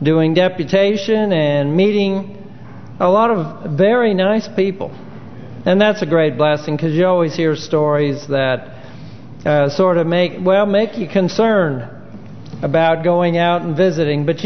doing deputation and meeting a lot of very nice people. And that's a great blessing, because you always hear stories that sort of make you concerned about going out and visiting. But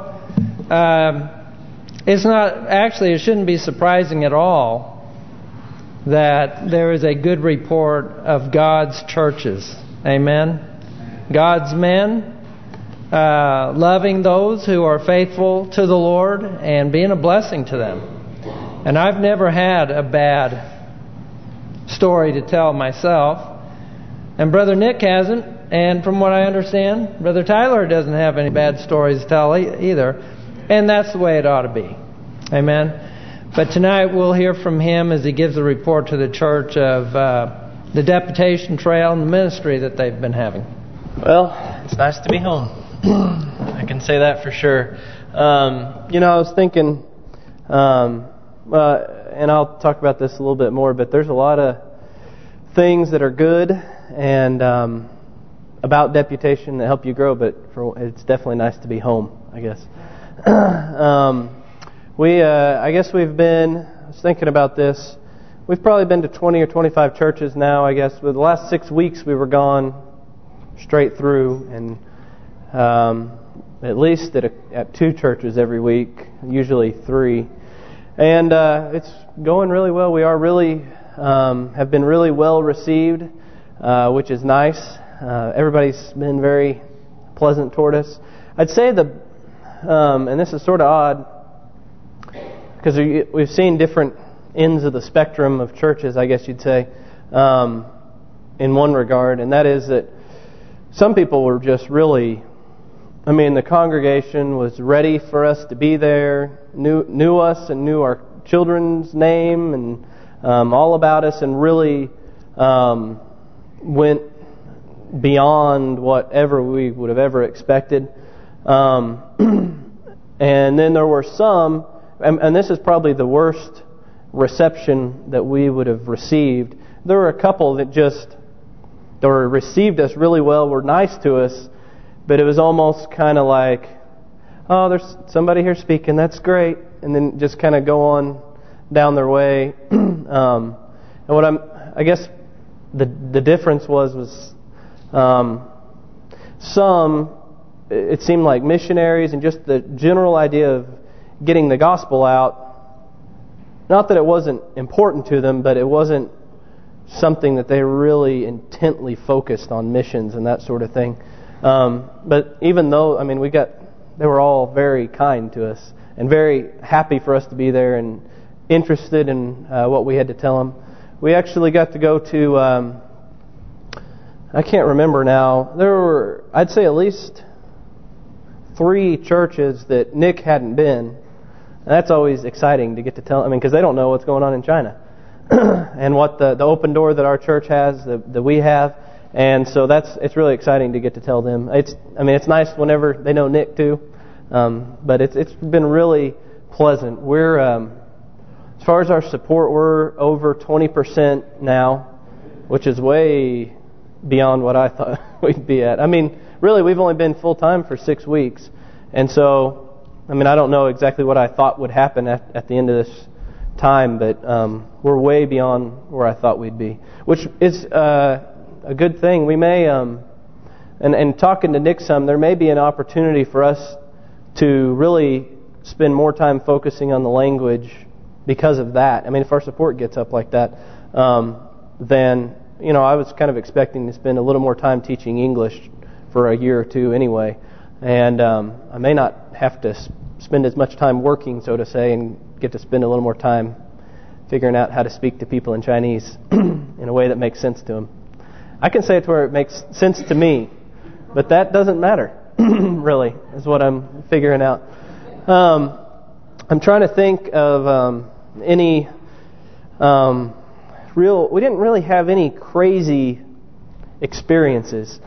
it's not, actually it shouldn't be surprising at all that there is a good report of God's churches. Amen. God's men loving those who are faithful to the Lord and being a blessing to them. And I've never had a bad story to tell myself. And Brother Nick hasn't. And from what I understand, Brother Tyler doesn't have any bad stories to tell either. And that's the way it ought to be. Amen. But tonight we'll hear from him as he gives a report to the church of the deputation trail and the ministry that they've been having. Well, it's nice to be home. I can say that for sure. I was thinking, and I'll talk about this a little bit more, but there's a lot of things that are good and about deputation that help you grow, but it's definitely nice to be home, I guess. I guess I was thinking about this, we've probably been to 20 or 25 churches now, I guess. With the last 6 weeks we were gone straight through, and at least at 2 churches every week, usually 3. And it's going really well. We are really have been really well received, which is nice. Everybody's been very pleasant toward us. I'd say and this is sort of odd, because we've seen different ends of the spectrum of churches, I guess you'd say, in one regard, and that is that some people were just really, the congregation was ready for us to be there, knew us and knew our children's name and all about us, and really went beyond whatever we would have ever expected. And then there were some, and this is probably the worst reception that we would have received. There were a couple that received us really well, were nice to us, but it was almost kind of like, oh, there's somebody here speaking, that's great, and then just kind of go on down their way. And I guess the difference was some, it seemed like missionaries and just the general idea of getting the gospel out, not that it wasn't important to them, but it wasn't something that they really intently focused on, missions and that sort of thing. But even though, they were all very kind to us and very happy for us to be there and interested in what we had to tell them. We actually got to go to, I can't remember now, there were, I'd say at least 3 churches that Nick hadn't been. And that's always exciting to get to tell, because they don't know what's going on in China. And what the open door that our church has, that we have. And so it's really exciting to get to tell them. It's nice whenever they know Nick too. But it's been really pleasant. We're, as far as our support, we're over 20% now, which is way beyond what I thought we'd be at. Really, we've only been full-time for 6 weeks. And so, I don't know exactly what I thought would happen at the end of this time, but we're way beyond where I thought we'd be, which is a good thing. We may, and talking to Nick some, there may be an opportunity for us to really spend more time focusing on the language because of that. If our support gets up like that, then, I was kind of expecting to spend a little more time teaching English for a year or 2 anyway. And I may not have to spend as much time working, so to say, and get to spend a little more time figuring out how to speak to people in Chinese in a way that makes sense to them. I can say it to where it makes sense to me, but that doesn't matter, really, is what I'm figuring out. I'm trying to think of any we didn't really have any crazy experiences.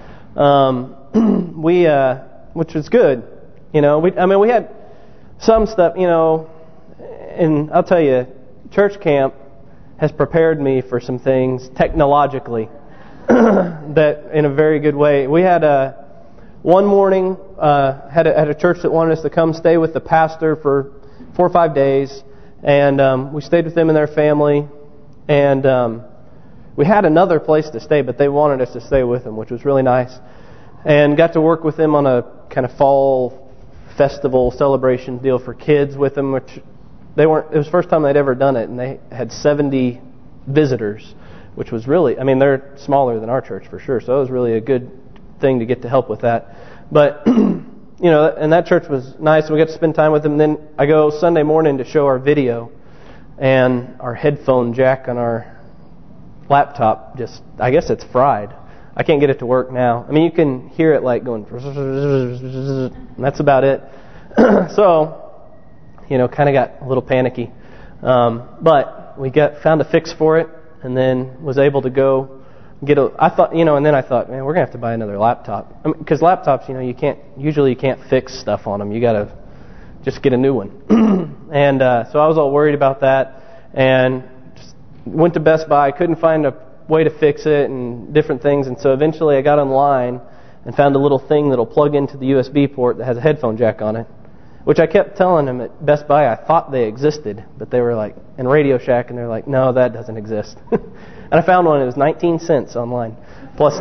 Which was good. We had some stuff, and I'll tell you, church camp has prepared me for some things technologically that in a very good way. We had one morning, had a church that wanted us to come stay with the pastor for 4 or 5 days. And we stayed with them and their family. And we had another place to stay, but they wanted us to stay with them, which was really nice. And got to work with them on a kind of fall festival celebration deal for kids with them, which they weren't. It was the first time they'd ever done it, and they had 70 visitors, which was really, I mean, they're smaller than our church for sure, so it was really a good thing to get to help with that. But you know, and that church was nice, and we got to spend time with them. And then I go Sunday morning to show our video, and our headphone jack on our laptop just, I guess it's fried. I can't get it to work now. I mean, you can hear it like going, and that's about it. So, you know, kind of got a little panicky. But we found a fix for it, and then was able to go get I thought, you know, and then I thought, man, we're going to have to buy another laptop. Because laptops, you know, you can't fix stuff on them. You got to just get a new one. And so I was all worried about that, and just went to Best Buy. Couldn't find a way to fix it and different things. And so eventually I got online and found a little thing that'll plug into the USB port that has a headphone jack on it, which I kept telling them at Best Buy I thought they existed, but they were like, in Radio Shack, and they're like, no, that doesn't exist. And I found one. It was 19 cents online, plus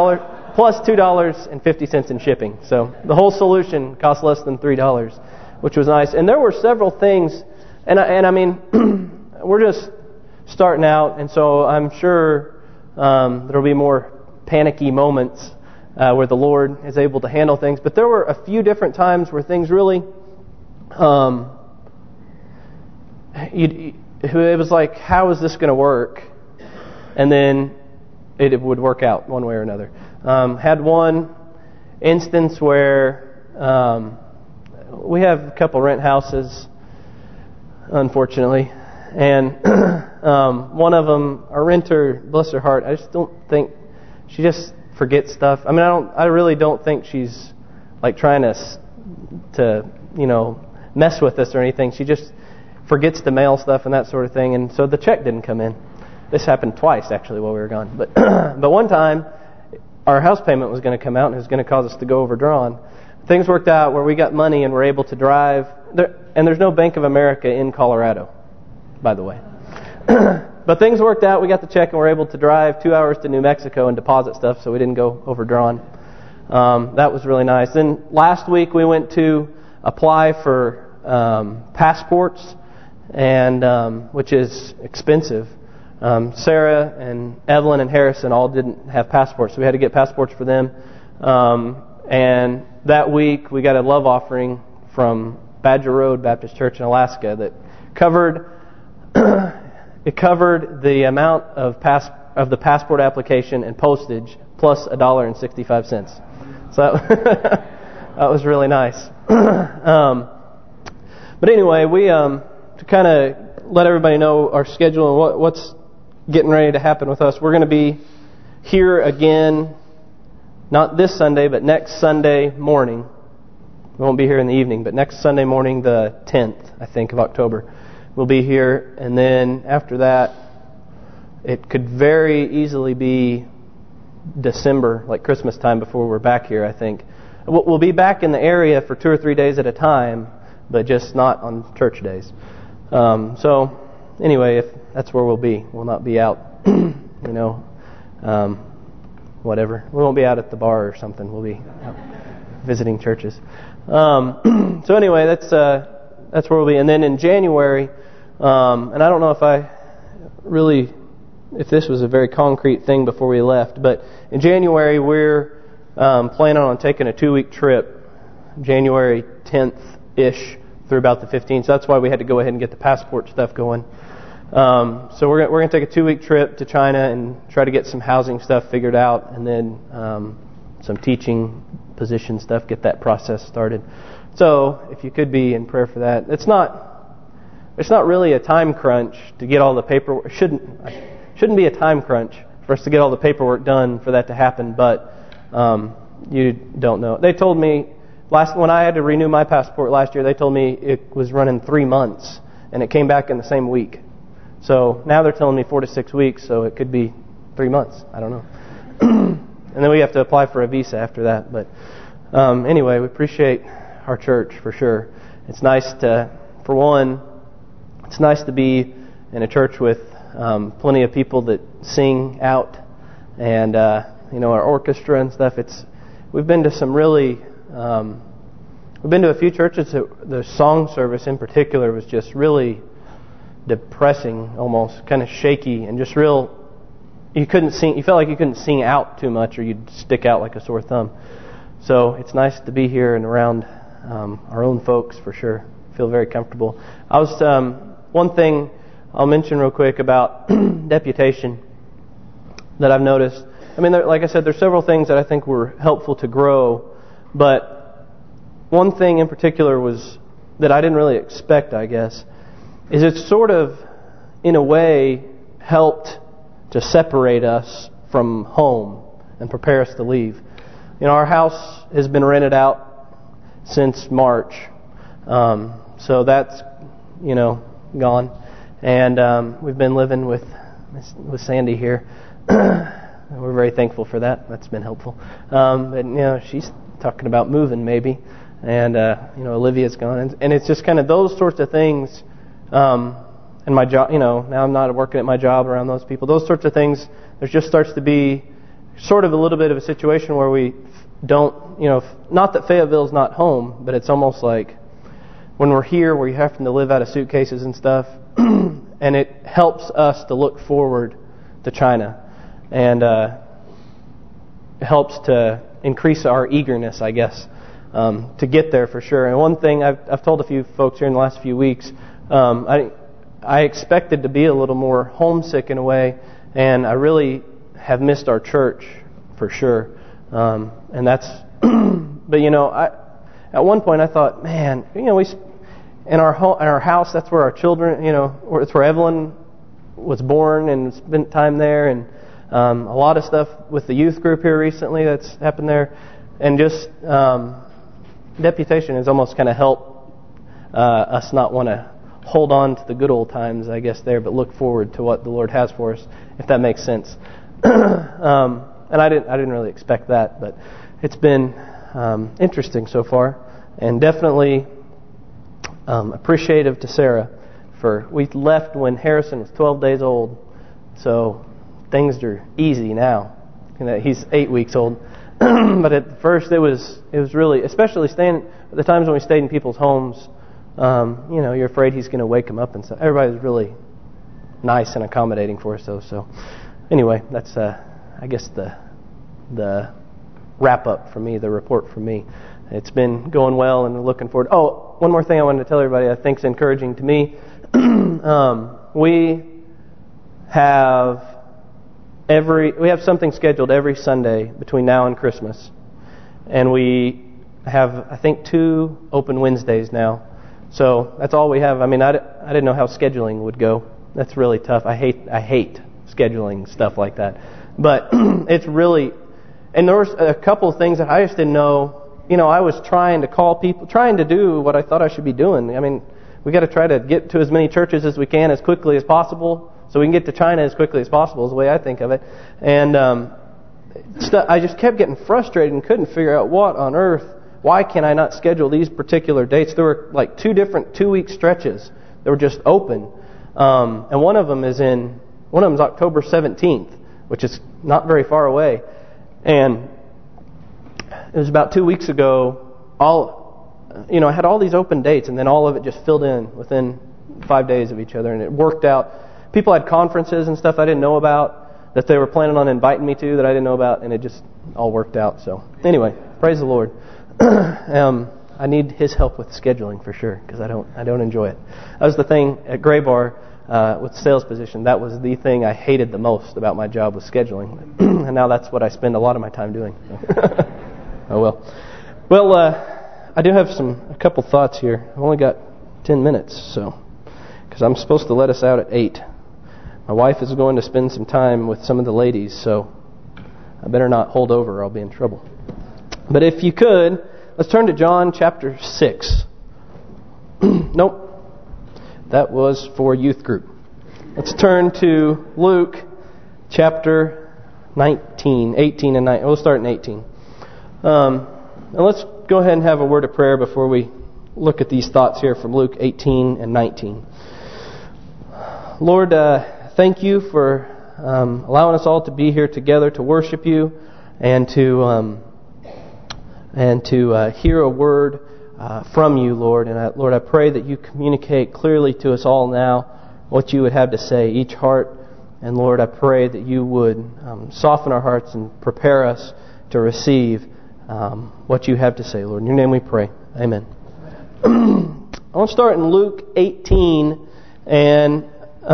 $2.50 in shipping. So the whole solution cost less than $3, which was nice. And there were several things, and I mean, we're just starting out, and so I'm sure there'll be more panicky moments where the Lord is able to handle things. But there were a few different times where things really, it was like, how is this going to work? And then it would work out one way or another. Had one instance where we have a couple rent houses, unfortunately. And one of them, our renter, bless her heart, I just don't think, she just forgets stuff. I mean, I really don't think she's like trying to you know, mess with us or anything. She just forgets to mail stuff and that sort of thing. And so the check didn't come in. This happened twice actually while we were gone. But but one time, our house payment was going to come out and it was going to cause us to go overdrawn. Things worked out where we got money and were able to drive. And there's no Bank of America in Colorado, by the way. But things worked out. We got the check and were able to drive 2 hours to New Mexico and deposit stuff, so we didn't go overdrawn. That was really nice. Then last week we went to apply for passports, and which is expensive. Sarah and Evelyn and Harrison all didn't have passports, so we had to get passports for them. And that week we got a love offering from Badger Road Baptist Church in Alaska that covered the amount of the passport application and postage plus $1.65. So that was really nice. But anyway, we to kind of let everybody know our schedule and what's getting ready to happen with us. We're going to be here again, not this Sunday, but next Sunday morning. We won't be here in the evening, but next Sunday morning, the 10th, I think, of October. We'll be here, and then after that, it could very easily be December, like Christmas time, before we're back here, I think. We'll be back in the area for 2 or 3 days at a time, but just not on church days. So, anyway, if that's where we'll be. We'll not be out, whatever. We won't be out at the bar or something. We'll be out visiting churches. So anyway, that's where we'll be. And then in January, and I don't know if this was a very concrete thing before we left, but in January we're planning on taking a 2-week trip, January 10th-ish through about the 15th. So that's why we had to go ahead and get the passport stuff going. So we're going to take a 2-week trip to China and try to get some housing stuff figured out, and then some teaching position stuff, get that process started. So if you could be in prayer for that. It's not really a time crunch to get all the paperwork. Shouldn't be a time crunch for us to get all the paperwork done for that to happen, but you don't know. They told me when I had to renew my passport last year, they told me it was running 3 months, and it came back in the same week. So now they're telling me 4 to 6 weeks, so it could be 3 months. I don't know. And then we have to apply for a visa after that. But Anyway, we appreciate our church for sure. It's nice to, for one, it's nice to be in a church with plenty of people that sing out, and our orchestra and stuff. We've been to some really, we've been to a few churches that the song service in particular was just really depressing, almost kind of shaky, and just real. You couldn't sing. You felt like you couldn't sing out too much, or you'd stick out like a sore thumb. So it's nice to be here and around our own folks for sure. Feel very comfortable. One thing I'll mention real quick about deputation that I've noticed. I mean, like I said, there's several things that I think were helpful to grow, but one thing in particular was that I didn't really expect, I guess, is it sort of, in a way, helped to separate us from home and prepare us to leave. Our house has been rented out since March, so that's, gone. And we've been living with Sandy here. We're very thankful for that. That's been helpful. But she's talking about moving maybe, and Olivia's gone, and it's just kind of those sorts of things. And my job, now I'm not working at my job around those people. Those sorts of things. There just starts to be sort of a little bit of a situation where we don't, not that Fayetteville's not home, but it's almost like when we're here, we're having to live out of suitcases and stuff, and it helps us to look forward to China, and it helps to increase our eagerness, I guess, to get there for sure. And one thing I've told a few folks here in the last few weeks, I expected to be a little more homesick in a way, and I really have missed our church for sure. And that's, but at one point I thought, man, we in our house, that's where our children, it's where Evelyn was born and spent time there, and a lot of stuff with the youth group here recently that's happened there, and just deputation has almost kind of helped us not want to hold on to the good old times, I guess, there, but look forward to what the Lord has for us, if that makes sense. And I didn't really expect that, but it's been interesting so far, and definitely appreciative to Sarah. We left when Harrison was 12 days old, so things are easy now. He's 8 weeks old, but at first it was really, especially staying at the times when we stayed in people's homes. You're afraid he's going to wake him up and stuff. Everybody's really nice and accommodating for us, though. So, anyway, that's I guess the wrap up for me, the report from me. It's been going well, and looking forward. Oh, one more thing I wanted to tell everybody I think is encouraging to me. We have something scheduled every Sunday between now and Christmas, and we have, I think, 2 open Wednesdays now. So that's all we have. I mean, I didn't know how scheduling would go. That's really tough. I hate scheduling stuff like that. But it's really, and there was a couple of things that I just didn't know. I was trying to call people, trying to do what I thought I should be doing. I mean, we got to try to get to as many churches as we can as quickly as possible, so we can get to China as quickly as possible, is the way I think of it. And I just kept getting frustrated and couldn't figure out what on earth. Why can I not schedule these particular dates? There were like 2 different 2-week stretches that were just open, and one of them is October 17th, which is not very far away. And it was about 2 weeks ago. I had all these open dates, and then all of it just filled in within 5 days of each other, and it worked out. People had conferences and stuff I didn't know about that they were planning on inviting me to that I didn't know about, and it just all worked out. So anyway, praise the Lord. I need His help with scheduling for sure, because I don't enjoy it. That was the thing at Gray Bar with the sales position. That was the thing I hated the most about my job, was scheduling, and now that's what I spend a lot of my time doing. Oh well. Well, I do have a couple thoughts here. I've only got 10 minutes, because I'm supposed to let us out at 8. My wife is going to spend some time with some of the ladies, so I better not hold over or I'll be in trouble. But if you could, let's turn to John chapter 6. Nope. That was for youth group. Let's turn to Luke chapter 19, 18 and 19. We'll start in 18. And let's go ahead and have a word of prayer before we look at these thoughts here from Luke 18 and 19. Lord, thank you for allowing us all to be here together to worship you and to hear a word from you, Lord. And Lord, I pray that you communicate clearly to us all now what you would have to say, each heart. And Lord, I pray that you would soften our hearts and prepare us to receive what you have to say, Lord. In your name we pray. Amen. I want to start in Luke 18, and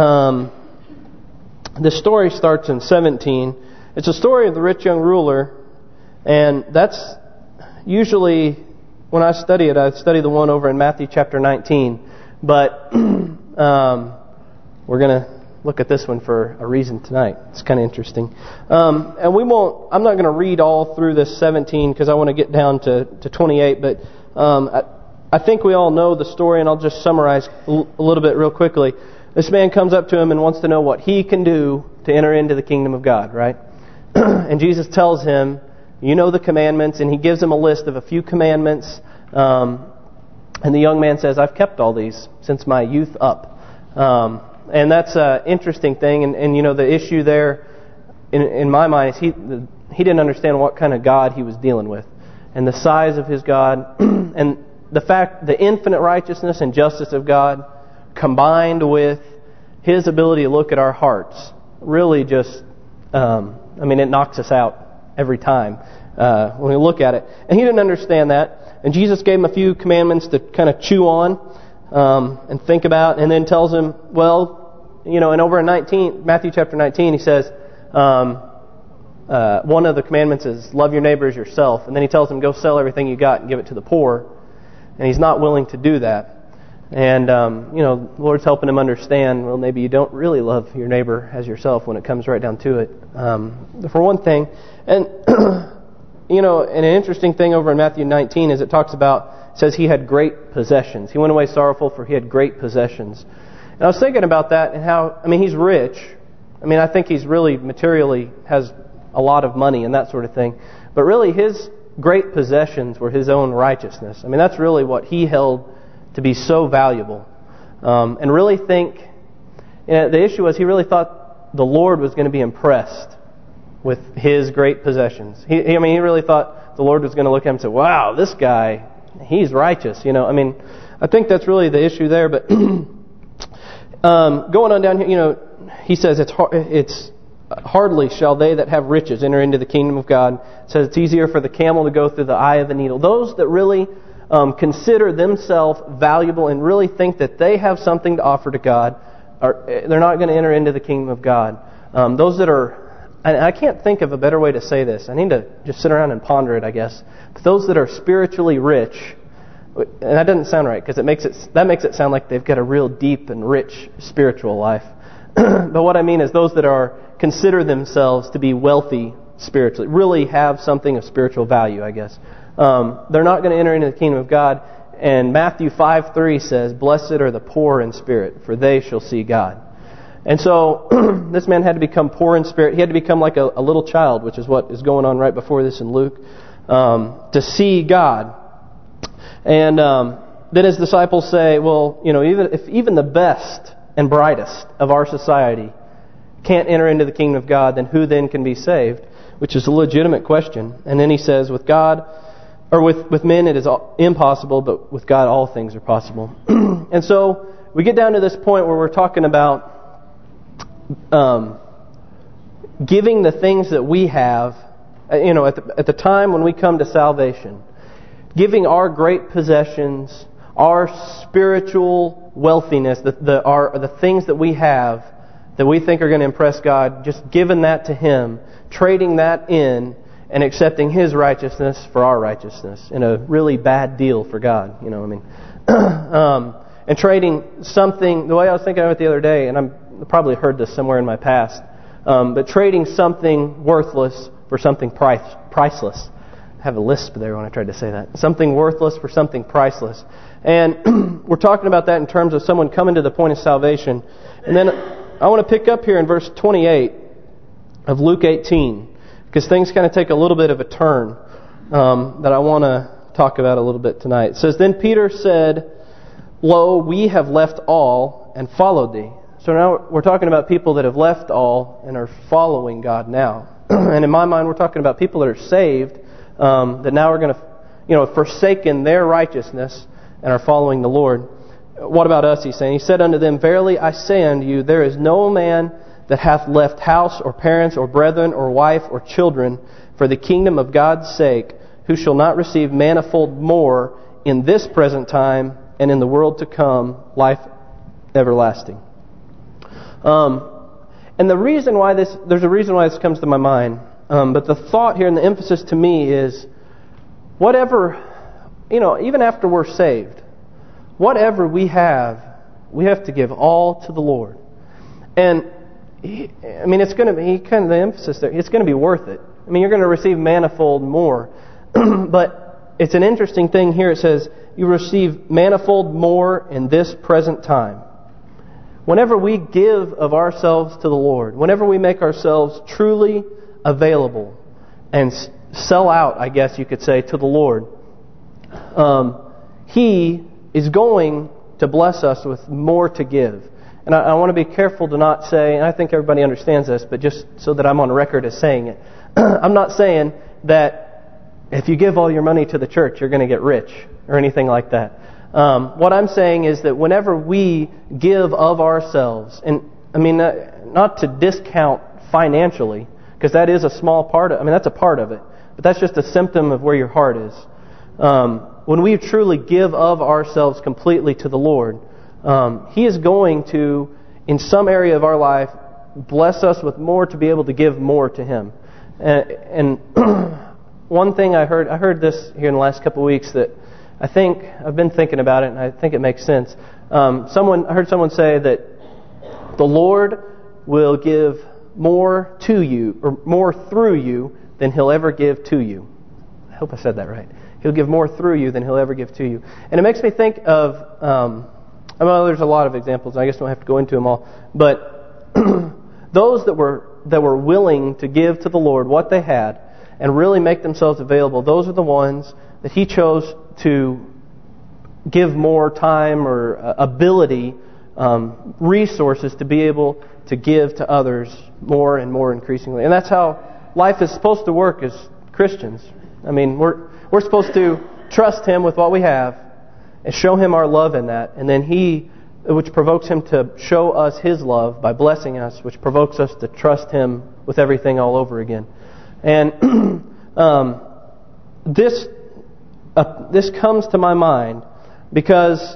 the story starts in 17. It's a story of the rich young ruler, and that's usually, when I study it, I study the one over in Matthew chapter 19. But we're going to look at this one for a reason tonight. It's kind of interesting. And I'm not going to read all through this 17 because I want to get down to 28. But I think we all know the story, and I'll just summarize a little bit real quickly. This man comes up to him and wants to know what he can do to enter into the kingdom of God, right? And Jesus tells him, you know the commandments, and he gives him a list of a few commandments. And the young man says, I've kept all these since my youth up. And that's an interesting thing. And you know, the issue there, in my mind, is he didn't understand what kind of God he was dealing with. And the size of his God. And the infinite righteousness and justice of God, combined with his ability to look at our hearts, really just, it knocks us out every time when we look at it. And he didn't understand that. And Jesus gave him a few commandments to kind of chew on and think about, and then tells him, well, and over in Matthew chapter 19, he says, one of the commandments is love your neighbor as yourself. And then he tells him, go sell everything you got and give it to the poor. And he's not willing to do that. And, the Lord's helping him understand, well, maybe you don't really love your neighbor as yourself when it comes right down to it. For one thing. And, and an interesting thing over in Matthew 19 is it says he had great possessions. He went away sorrowful for he had great possessions. And I was thinking about that and how, he's rich. I think he's really materially has a lot of money and that sort of thing. But really his great possessions were his own righteousness. That's really what he held to be so valuable. And really think, the issue was he really thought the Lord was going to be impressed with his great possessions. He really thought the Lord was going to look at him and say, wow, this guy, he's righteous. I think that's really the issue there. But going on down here, he says it's hardly shall they that have riches enter into the kingdom of God. It says it's easier for the camel to go through the eye of the needle. Those that really consider themselves valuable and really think that they have something to offer to God, they're not going to enter into the kingdom of God. Those that are, and I can't think of a better way to say this. I need to just sit around and ponder it, I guess. But those that are spiritually rich, and that doesn't sound right because that makes it sound like they've got a real deep and rich spiritual life. But what I mean is those that consider themselves to be wealthy spiritually, really have something of spiritual value, I guess. They're not going to enter into the kingdom of God. And Matthew 5:3 says, blessed are the poor in spirit, for they shall see God. And so this man had to become poor in spirit. He had to become like a little child, which is what is going on right before this in Luke, to see God. And then his disciples say, well, even the best and brightest of our society can't enter into the kingdom of God, then who then can be saved? Which is a legitimate question. And then he says, with God, or with men it is impossible, but with God all things are possible. And so we get down to this point where we're talking about giving the things that we have, at the time when we come to salvation, giving our great possessions, our spiritual wealthiness, the things that we have that we think are going to impress God, just giving that to Him, trading that in, and accepting His righteousness for our righteousness in a really bad deal for God. And trading something, the way I was thinking of it the other day, and I probably heard this somewhere in my past, but trading something worthless for something priceless. I have a lisp there when I tried to say that. Something worthless for something priceless. And we're talking about that in terms of someone coming to the point of salvation. And then I want to pick up here in verse 28 of Luke 18, because things kind of take a little bit of a turn. that I want to talk about a little bit tonight. It says, "Then Peter said, 'Lo, we have left all and followed thee.'" So now we're talking about people that have left all and are following God now. And in my mind, we're talking about people that are saved, that now are going to, forsaken their righteousness and are following the Lord. What about us, he's saying? He said unto them, "Verily I say unto you, there is no man that hath left house or parents or brethren or wife or children for the kingdom of God's sake, who shall not receive manifold more in this present time and in the world to come, life everlasting." And the reason why there's a reason why this comes to my mind. But the thought here and the emphasis to me is, whatever, even after we're saved, whatever we have to give all to the Lord. And it's going to be kind of the emphasis there. It's going to be worth it. You're going to receive manifold more. But it's an interesting thing here. It says, you receive manifold more in this present time. Whenever we give of ourselves to the Lord, whenever we make ourselves truly available and sell out, I guess you could say, to the Lord, He is going to bless us with more to give. And I want to be careful to not say, and I think everybody understands this, but just so that I'm on record as saying it, I'm not saying that if you give all your money to the church, you're going to get rich or anything like that. What I'm saying is that whenever we give of ourselves, and not to discount financially, because that is a small part of, that's a part of it, but that's just a symptom of where your heart is. When we truly give of ourselves completely to the Lord, He is going to, in some area of our life, bless us with more to be able to give more to Him. And one thing I heard this here in the last couple of weeks that I think, I've been thinking about it and I think it makes sense. I heard someone say that the Lord will give more to you, or more through you, than He'll ever give to you. I hope I said that right. He'll give more through you than He'll ever give to you. And it makes me think of, there's a lot of examples, I guess I don't have to go into them all, but those that were willing to give to the Lord what they had and really make themselves available, those are the ones that He chose to give more time or ability, resources to be able to give to others more and more increasingly. And that's how life is supposed to work as Christians. We're supposed to trust Him with what we have and show Him our love in that. And then which provokes Him to show us His love by blessing us, which provokes us to trust Him with everything all over again. And this comes to my mind because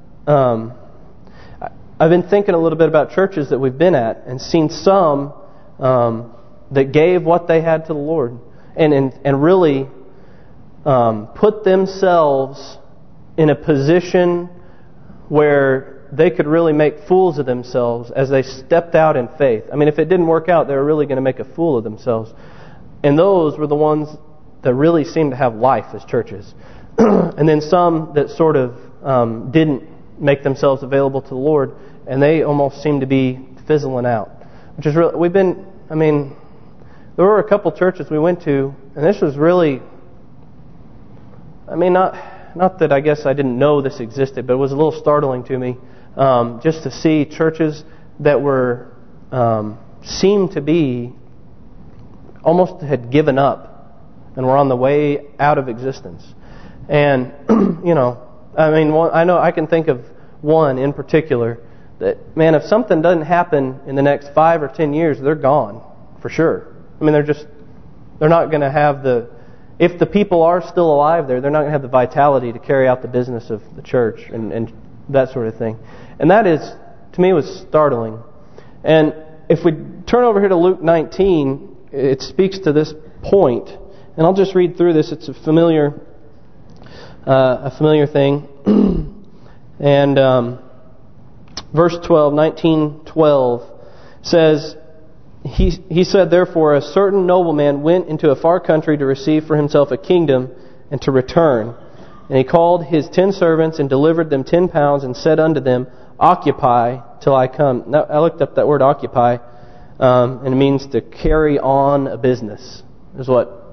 I've been thinking a little bit about churches that we've been at and seen some that gave what they had to the Lord and really put themselves in a position where they could really make fools of themselves as they stepped out in faith. If it didn't work out, they were really going to make a fool of themselves. And those were the ones that really seemed to have life as churches. And then some that sort of didn't make themselves available to the Lord, and they almost seemed to be fizzling out. Which is really, there were a couple churches we went to, and this was really, not that I guess I didn't know this existed, but it was a little startling to me just to see churches that were seemed to be almost had given up and were on the way out of existence. And I can think of one in particular that, if something doesn't happen in the next 5 or 10 years, they're gone for sure. They're not going to have if the people are still alive there, they're not going to have the vitality to carry out the business of the church and that sort of thing. And that is, to me, was startling. And if we turn over here to Luke 19, it speaks to this point. And I'll just read through this. It's a familiar thing. And verse 12, 19:12 says, He said, "Therefore a certain nobleman went into a far country to receive for himself a kingdom and to return. And he called his 10 servants and delivered them 10 pounds and said unto them, Occupy till I come." Now, I looked up that word occupy, and it means to carry on a business, is what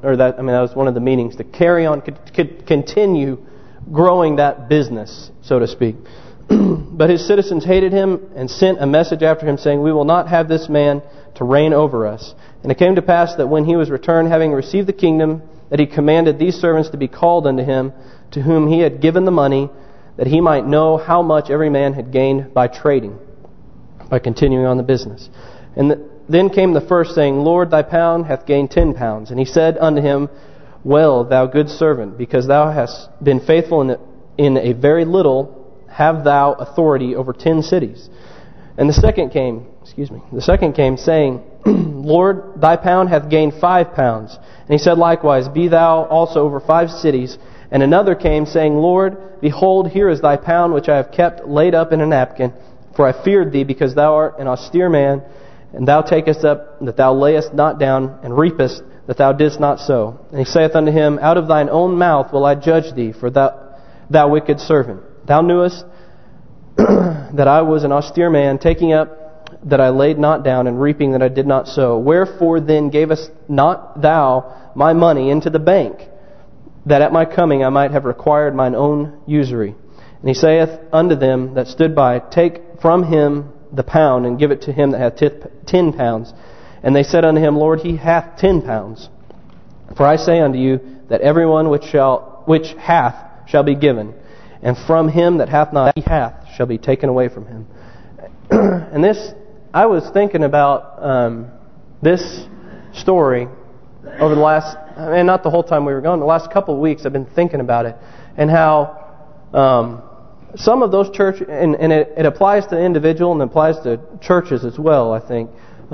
that was one of the meanings, to carry on, continue growing that business, so to speak. But his citizens hated him and sent a message after him saying, "We will not have this man to reign over us." And it came to pass that when he was returned, having received the kingdom, that he commanded these servants to be called unto him, to whom he had given the money, that he might know how much every man had gained by trading, by continuing on the business. And then came the first, saying, "Lord, thy pound hath gained 10 pounds. And he said unto him, Well, thou good servant, because thou hast been faithful in a very little, have thou authority over 10 cities. And the second came, saying, Lord, thy pound hath gained 5 pounds. And he said likewise, Be thou also over 5 cities. And another came, saying, Lord, behold, here is thy pound, which I have kept laid up in a napkin. For I feared thee, because thou art an austere man, and thou takest up that thou layest not down, and reapest that thou didst not sow. And he saith unto him, Out of thine own mouth will I judge thee, for thou wicked servant. Thou knewest that I was an austere man, taking up that I laid not down, and reaping that I did not sow. Wherefore then gavest not thou my money into the bank, that at my coming I might have required mine own usury? And he saith unto them that stood by, Take from him the pound, and give it to him that hath 10 pounds. And they said unto him, Lord, he hath 10 pounds. For I say unto you, that everyone which hath shall be given, and from him that hath not, he hath shall be taken away from him. And I was thinking about this story over the last, and not the whole time we were gone, the last couple of weeks I've been thinking about it, and how some of those churches, and it applies to the individual and it applies to churches as well, I think.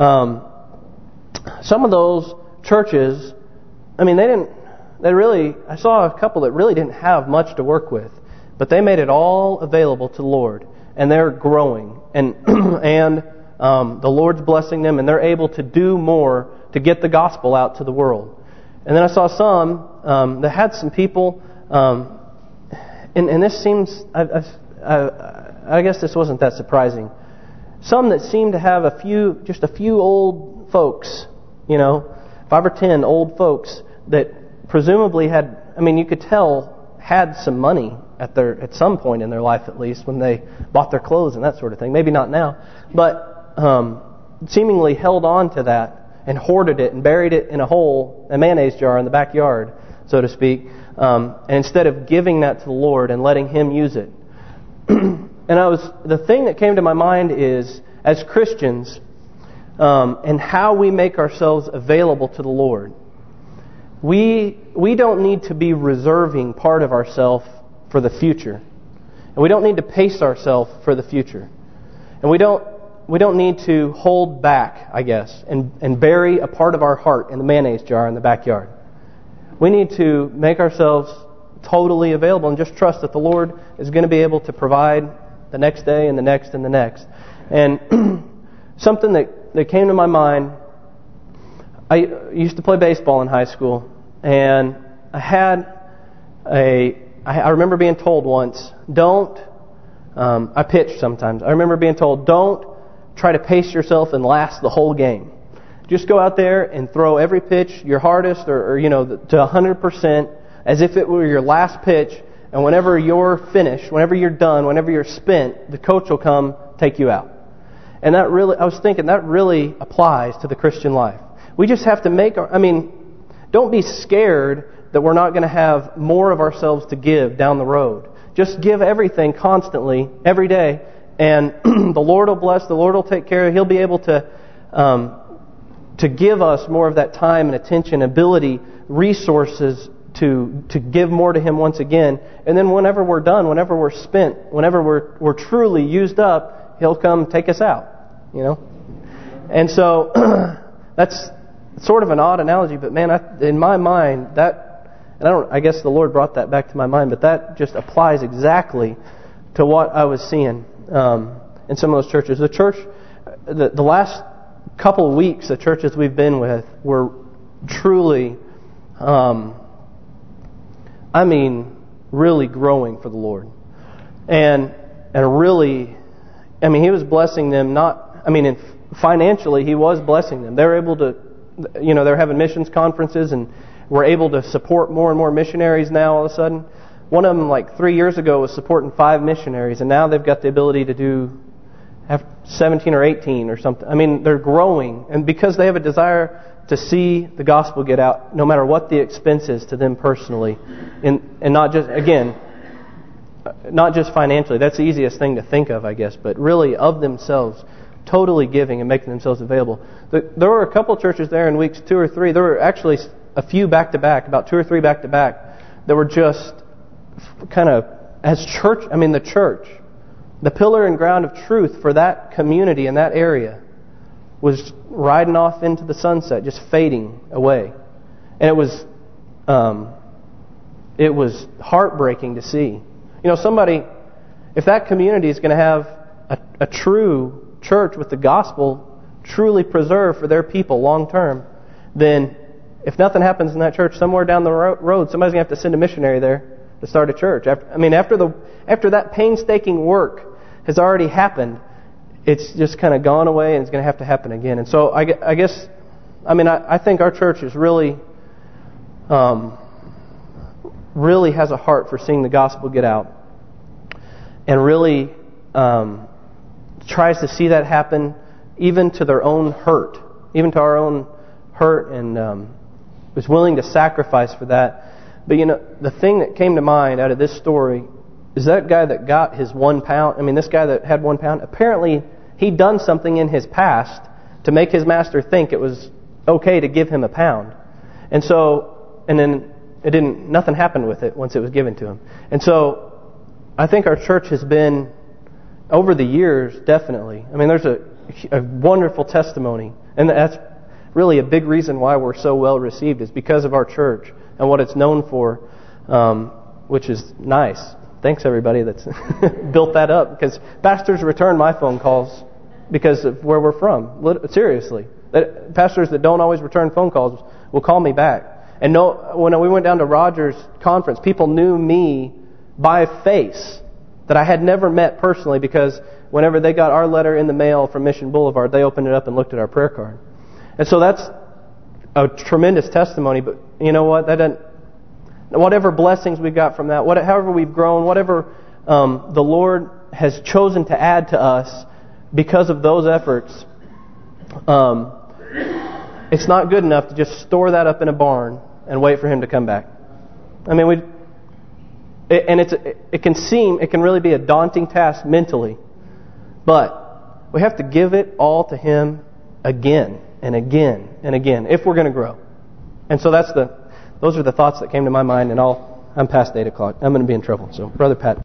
Some of those churches, I saw a couple that really didn't have much to work with, but they made it all available to the Lord, and they're growing, and the Lord's blessing them, and they're able to do more to get the gospel out to the world. And then I saw some that had some people, and this seems, I guess this wasn't that surprising. Some that seemed to have just a few old folks, 5 or 10 old folks that presumably had, you could tell, had some money at some point in their life, at least, when they bought their clothes and that sort of thing. Maybe not now, but seemingly held on to that and hoarded it and buried it in a mayonnaise jar in the backyard, so to speak, and instead of giving that to the Lord and letting Him use it. And the thing that came to my mind is, as Christians, and how we make ourselves available to the Lord, we don't need to be reserving part of ourselves for the future. And we don't need to pace ourselves for the future. And we don't need to hold back, I guess, and bury a part of our heart in the mayonnaise jar in the backyard. We need to make ourselves totally available and just trust that the Lord is going to be able to provide the next day and the next and the next. And something that came to my mind, I used to play baseball in high school, and I remember being told once, I pitched sometimes. I remember being told, don't try to pace yourself and last the whole game. Just go out there and throw every pitch your hardest or to 100% as if it were your last pitch. And whenever you're finished, whenever you're done, whenever you're spent, the coach will come take you out. And I was thinking that really applies to the Christian life. We just have to don't be scared that we're not going to have more of ourselves to give down the road. Just give everything constantly, every day, and the Lord will bless, the Lord will take care of it. He'll be able to give us more of that time and attention, ability, resources to give more to Him once again. And then whenever we're done, whenever we're spent, whenever we're truly used up, He'll come take us out, And so that's sort of an odd analogy, but man, in my mind, I guess the Lord brought that back to my mind, but that just applies exactly to what I was seeing in some of those churches. The church, the last couple of weeks, the churches we've been with were truly, really growing for the Lord, and really, He was blessing them. Financially, He was blessing them. They were able to, they're having missions conferences and we're able to support more and more missionaries now all of a sudden. One of them, like 3 years ago, was supporting 5 missionaries, and now they've got the ability to have 17 or 18 or something. I mean, they're growing, and because they have a desire to see the gospel get out, no matter what the expense is to them personally, and not just, again, not just financially. That's the easiest thing to think of, I guess, but really of themselves, totally giving and making themselves available. There were a couple churches there in weeks 2 or 3. There were actually a few back-to-back, about 2 or 3 back-to-back, that were just kind of, as church, I mean the church, the pillar and ground of truth for that community in that area was riding off into the sunset, just fading away. And it was heartbreaking to see. You know, somebody, if that community is going to have a true church with the gospel truly preserved for their people long term, then if nothing happens in that church, somewhere down the road, somebody's going to have to send a missionary there to start a church. After that painstaking work has already happened, it's just kind of gone away, and it's going to have to happen again. And so I guess, I think our church is really has a heart for seeing the gospel get out, and really tries to see that happen even to their own hurt, even to our own hurt, and was willing to sacrifice for that. But you know, the thing that came to mind out of this story is that guy that got his 1 pound. This guy that had 1 pound, apparently he'd done something in his past to make his master think it was okay to give him a pound. And then nothing happened with it once it was given to him. And so I think our church has been, over the years, definitely. There's a wonderful testimony. And that's really a big reason why we're so well received, is because of our church and what it's known for, which is nice. Thanks, everybody that's built that up. Because pastors return my phone calls because of where we're from. Seriously. Pastors that don't always return phone calls will call me back. And when we went down to Rogers' conference, people knew me by face that I had never met personally, because whenever they got our letter in the mail from Mission Boulevard, they opened it up and looked at our prayer card. And so that's a tremendous testimony. But you know what? Whatever blessings we got from that, however we've grown, whatever the Lord has chosen to add to us because of those efforts, it's not good enough to just store that up in a barn and wait for Him to come back. It can really be a daunting task mentally, but we have to give it all to Him again and again and again if we're going to grow. And so those are the thoughts that came to my mind, and I'm past 8 o'clock. I'm going to be in trouble. So, Brother Pat.